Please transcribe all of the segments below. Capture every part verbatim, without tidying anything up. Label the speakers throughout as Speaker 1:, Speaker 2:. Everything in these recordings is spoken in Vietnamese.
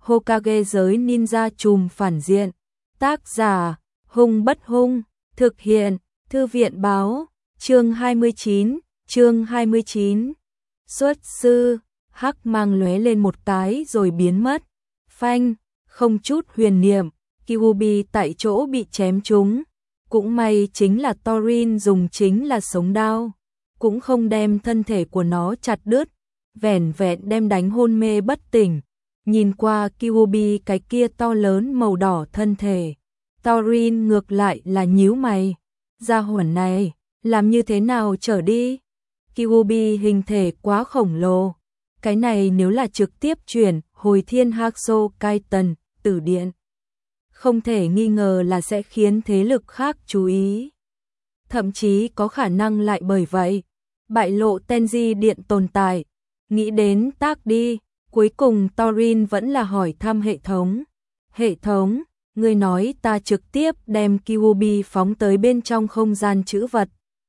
Speaker 1: Hokage giới ninja trùm phản diện. Tác giả, Hung Bất Hung, thực hiện, Thư viện báo, chương hai mươi chín, chương hai mươi chín. Xuất sư, hắc mang lóe lên một cái rồi biến mất. Phanh, không chút huyền niệm, Kyuubi tại chỗ bị chém trúng. Cũng may chính là Thorin dùng chính là sống đao, cũng không đem thân thể của nó chặt đứt, vẻn vẹn đem đánh hôn mê bất tỉnh. Nhìn qua Kyuubi cái kia to lớn màu đỏ thân thể, Thorin ngược lại là nhíu mày. Gia hỏa này, làm như thế nào trở đi? Kyuubi hình thể quá khổng lồ. Cái này nếu là trực tiếp chuyển hồi thiên Hakuso Kaiten, tử điện, không thể nghi ngờ là sẽ khiến thế lực khác chú ý. Thậm chí có khả năng lại bởi vậy bại lộ Tenji điện tồn tại. Nghĩ đến tác đi, cuối cùng Thorin vẫn là hỏi thăm hệ thống. Hệ thống, ngươi nói ta trực tiếp đem Kyuubi phóng tới bên trong không gian trữ vật,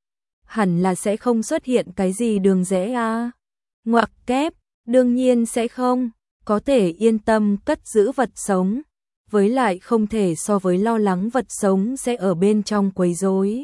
Speaker 1: hẳn là sẽ không xuất hiện cái gì đường rẽ a? Ngoặc kép, đương nhiên sẽ không, có thể yên tâm cất giữ vật sống, với lại không thể so với lo lắng vật sống sẽ ở bên trong quấy rối.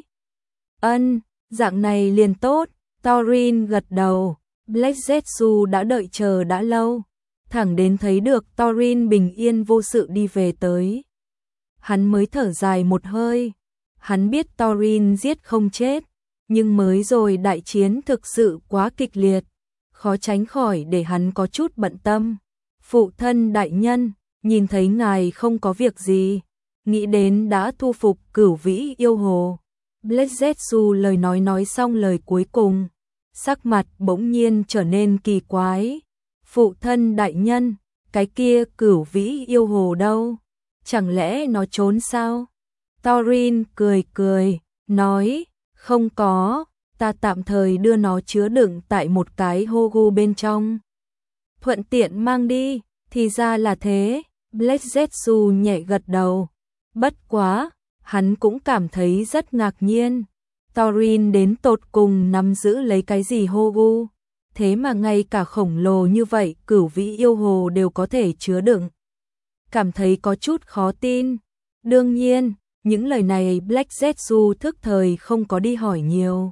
Speaker 1: Ân, dạng này liền tốt, Thorin gật đầu. Black Zetsu đã đợi chờ đã lâu, thẳng đến thấy được Thorin bình yên vô sự đi về tới. Hắn mới thở dài một hơi, hắn biết Thorin giết không chết, nhưng mới rồi đại chiến thực sự quá kịch liệt, khó tránh khỏi để hắn có chút bận tâm. Phụ thân đại nhân, nhìn thấy ngài không có việc gì, nghĩ đến đã thu phục Cửu Vĩ yêu hồ. Black Zetsu lời nói nói xong lời cuối cùng, sắc mặt bỗng nhiên trở nên kỳ quái. Phụ thân đại nhân, cái kia Cửu Vĩ yêu hồ đâu? Chẳng lẽ nó trốn sao? Thorin cười cười, nói, không có, ta tạm thời đưa nó chứa đựng tại một cái Hogu bên trong. Thuận tiện mang đi, thì ra là thế. Black Zetsu nhẹ gật đầu. Bất quá, hắn cũng cảm thấy rất ngạc nhiên. Thorin đến tột cùng nắm giữ lấy cái gì Hogu, thế mà ngay cả khổng lồ như vậy Cửu Vĩ yêu hồ đều có thể chứa đựng. Cảm thấy có chút khó tin. Đương nhiên, những lời này Black Zetsu thức thời không có đi hỏi nhiều.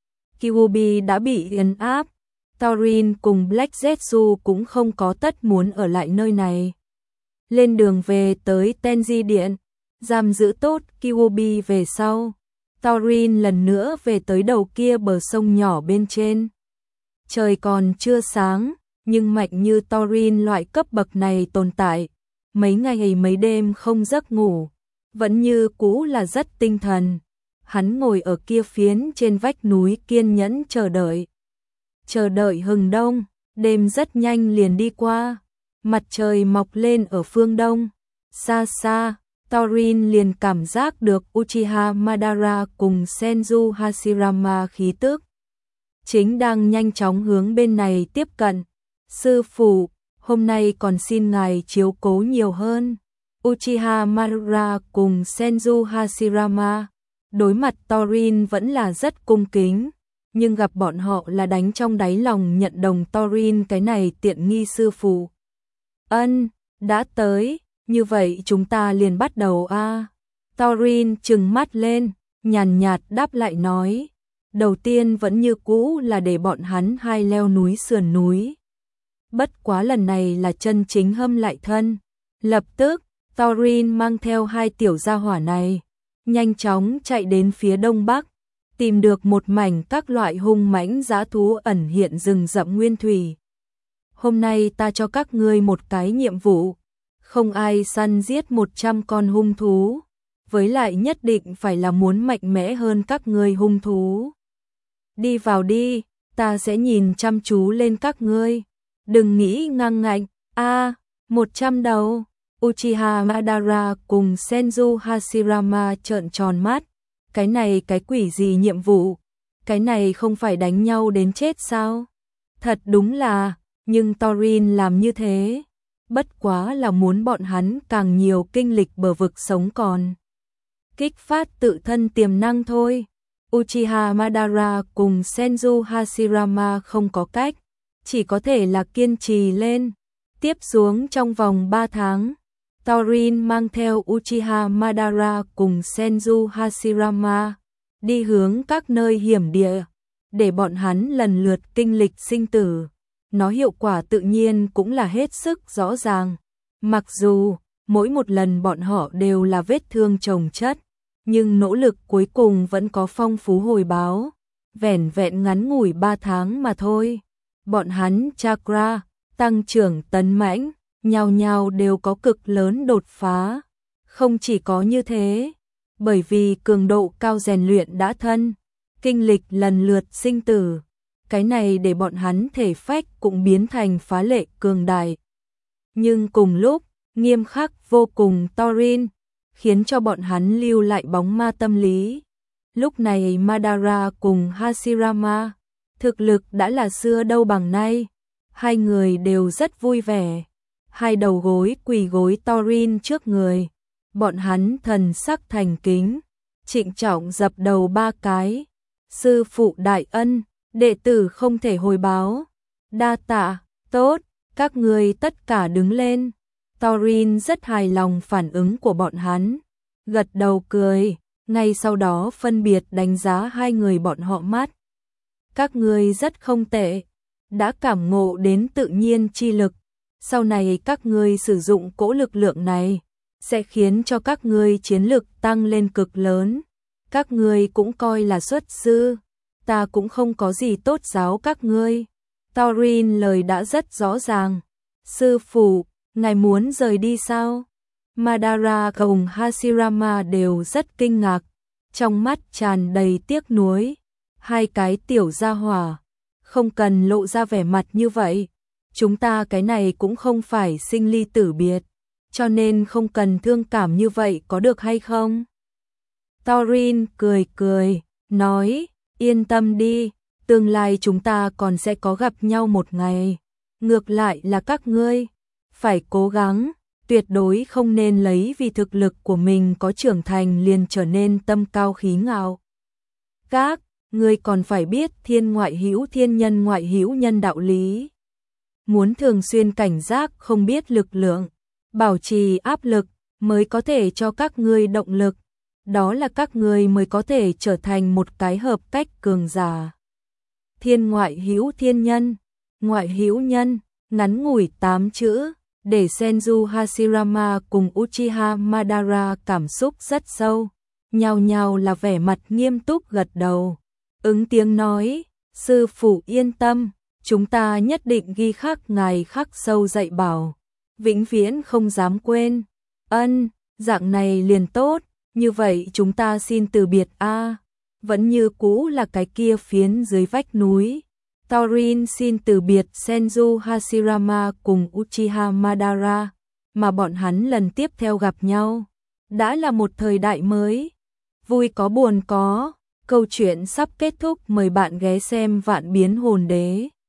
Speaker 1: Kyuubi đã bị ấn áp, Thorin cùng Black Zetsu cũng không có tất muốn ở lại nơi này. Lên đường về tới Tenji điện, giam giữ tốt Kyuubi về sau, Thorin lần nữa về tới đầu kia bờ sông nhỏ bên trên. Trời còn chưa sáng, nhưng mạnh như Thorin loại cấp bậc này tồn tại, mấy ngày mấy đêm không giấc ngủ, vẫn như cũ là rất tinh thần. Hắn ngồi ở kia phiến trên vách núi kiên nhẫn chờ đợi. Chờ đợi hừng đông, đêm rất nhanh liền đi qua, mặt trời mọc lên ở phương đông. Xa xa, Thorin liền cảm giác được Uchiha Madara cùng Senju Hashirama khí tức chính đang nhanh chóng hướng bên này tiếp cận. Sư phụ, hôm nay còn xin ngài chiếu cố nhiều hơn. Uchiha Madara cùng Senju Hashirama đối mặt Thorin vẫn là rất cung kính, nhưng gặp bọn họ là đánh trong đáy lòng nhận đồng Thorin cái này tiện nghi sư phụ. Ân, đã tới, như vậy chúng ta liền bắt đầu a. Thorin trừng mắt lên, nhàn nhạt đáp lại nói, đầu tiên vẫn như cũ là để bọn hắn hai leo núi sườn núi. Bất quá lần này là chân chính hâm lại thân. Lập tức, Thorin mang theo hai tiểu gia hỏa này, nhanh chóng chạy đến phía đông bắc, tìm được một mảnh các loại hung mãnh dã thú ẩn hiện rừng rậm nguyên thủy. Hôm nay ta cho các ngươi một cái nhiệm vụ, không ai săn giết một trăm con hung thú, với lại nhất định phải là muốn mạnh mẽ hơn các ngươi hung thú. Đi vào đi, ta sẽ nhìn chăm chú lên các ngươi, đừng nghĩ ngang ngạnh. A, một trăm đầu. Uchiha Madara cùng Senju Hashirama trợn tròn mắt, cái này cái quỷ gì nhiệm vụ, cái này không phải đánh nhau đến chết sao? Thật đúng là, nhưng Thorin làm như thế, bất quá là muốn bọn hắn càng nhiều kinh lịch bờ vực sống còn. Kích phát tự thân tiềm năng thôi. Uchiha Madara cùng Senju Hashirama không có cách, chỉ có thể là kiên trì lên. Tiếp xuống trong vòng ba tháng, Thorin mang theo Uchiha Madara cùng Senju Hashirama đi hướng các nơi hiểm địa, để bọn hắn lần lượt kinh lịch sinh tử. Nó hiệu quả tự nhiên cũng là hết sức rõ ràng. Mặc dù mỗi một lần bọn họ đều là vết thương chồng chất, nhưng nỗ lực cuối cùng vẫn có phong phú hồi báo. Vẻn vẹn ngắn ngủi ba tháng mà thôi, bọn hắn chakra tăng trưởng tấn mãnh, nhao nhao đều có cực lớn đột phá. Không chỉ có như thế, bởi vì cường độ cao rèn luyện đã thân, kinh lịch lần lượt sinh tử, cái này để bọn hắn thể phách cũng biến thành phá lệ cường đại. Nhưng cùng lúc, nghiêm khắc vô cùng Thorin, khiến cho bọn hắn lưu lại bóng ma tâm lý. Lúc này Madara cùng Hashirama, thực lực đã là xưa đâu bằng nay, hai người đều rất vui vẻ. Hai đầu gối quỳ gối Thorin trước người, bọn hắn thần sắc thành kính, trịnh trọng dập đầu ba cái. Sư phụ đại ân, đệ tử không thể hồi báo. Đa tạ, tốt, các ngươi tất cả đứng lên. Thorin rất hài lòng phản ứng của bọn hắn, gật đầu cười, ngay sau đó phân biệt đánh giá hai người bọn họ mắt. Các ngươi rất không tệ, đã cảm ngộ đến tự nhiên chi lực. Sau này các ngươi sử dụng cỗ lực lượng này, sẽ khiến cho các ngươi chiến lực tăng lên cực lớn. Các ngươi cũng coi là xuất sư, ta cũng không có gì tốt giáo các ngươi. Thorin lời đã rất rõ ràng. Sư phụ, ngài muốn rời đi sao? Madara cùng Hashirama đều rất kinh ngạc, trong mắt tràn đầy tiếc nuối. Hai cái tiểu gia hỏa, không cần lộ ra vẻ mặt như vậy. Chúng ta cái này cũng không phải sinh ly tử biệt, cho nên không cần thương cảm như vậy có được hay không? Thorin cười cười, nói, yên tâm đi, tương lai chúng ta còn sẽ có gặp nhau một ngày. Ngược lại là các ngươi, phải cố gắng, tuyệt đối không nên lấy vì thực lực của mình có trưởng thành liền trở nên tâm cao khí ngạo. Các ngươi còn phải biết thiên ngoại hữu thiên nhân ngoại hữu nhân đạo lý. Muốn thường xuyên cảnh giác không biết lực lượng, bảo trì áp lực mới có thể cho các ngươi động lực. Đó là các ngươi mới có thể trở thành một cái hợp cách cường giả. Thiên ngoại hữu thiên nhân, ngoại hữu nhân, ngắn ngủi tám chữ, để Senju Hashirama cùng Uchiha Madara cảm xúc rất sâu, nhao nhao là vẻ mặt nghiêm túc gật đầu. Ứng tiếng nói, sư phụ yên tâm, chúng ta nhất định ghi khắc ngài khắc sâu dạy bảo, vĩnh viễn không dám quên. Ân, dạng này liền tốt, như vậy chúng ta xin từ biệt a. Vẫn như cũ là cái kia phiến dưới vách núi. Thorin xin từ biệt Senju Hashirama cùng Uchiha Madara, mà bọn hắn lần tiếp theo gặp nhau. Đã là một thời đại mới, vui có buồn có. Câu chuyện sắp kết thúc, mời bạn ghé xem Vạn Biến Hồn Đế.